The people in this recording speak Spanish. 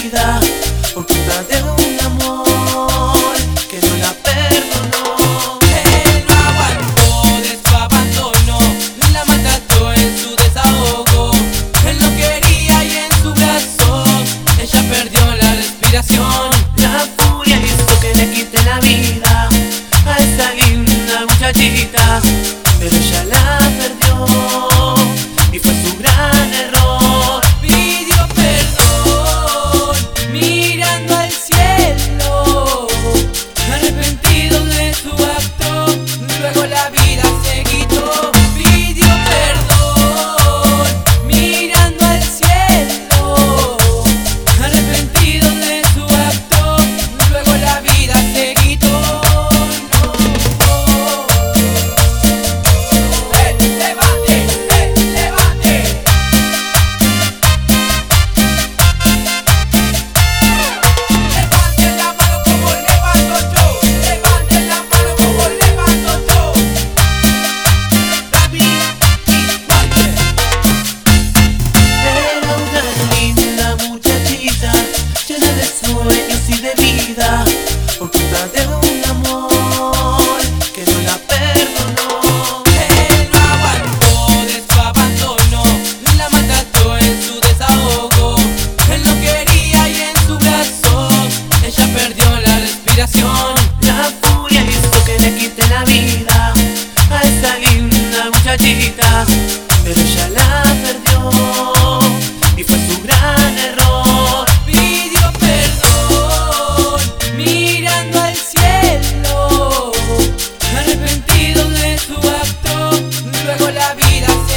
vida por culpa de un amor que no la perdonó. Él no aguantó de su abandono, la maltrató en su desahogo. Él no quería y en su brazo ella perdió la respiración. La furia hizo que le quite la vida a esa linda muchachita, pero ella la perdió y fue su gran error. Pidió perdón mirando al cielo, arrepentido de su acto, luego la vida se quitó. Pidió perdón mirando al cielo, arrepentido de su acto, luego la vida se quitó. Llena de sueños y de vida por culpa de un amor que no la perdonó. Él no aguantó de su abandono, la maltrató en su desahogo. Él no quería y en su brazo ella perdió la respiración. La furia hizo que le quite la vida a esa linda muchachita, pero ella la perdió y fue su gran error. Pidió perdón mirando al cielo, arrepentido de su acto, luego la vida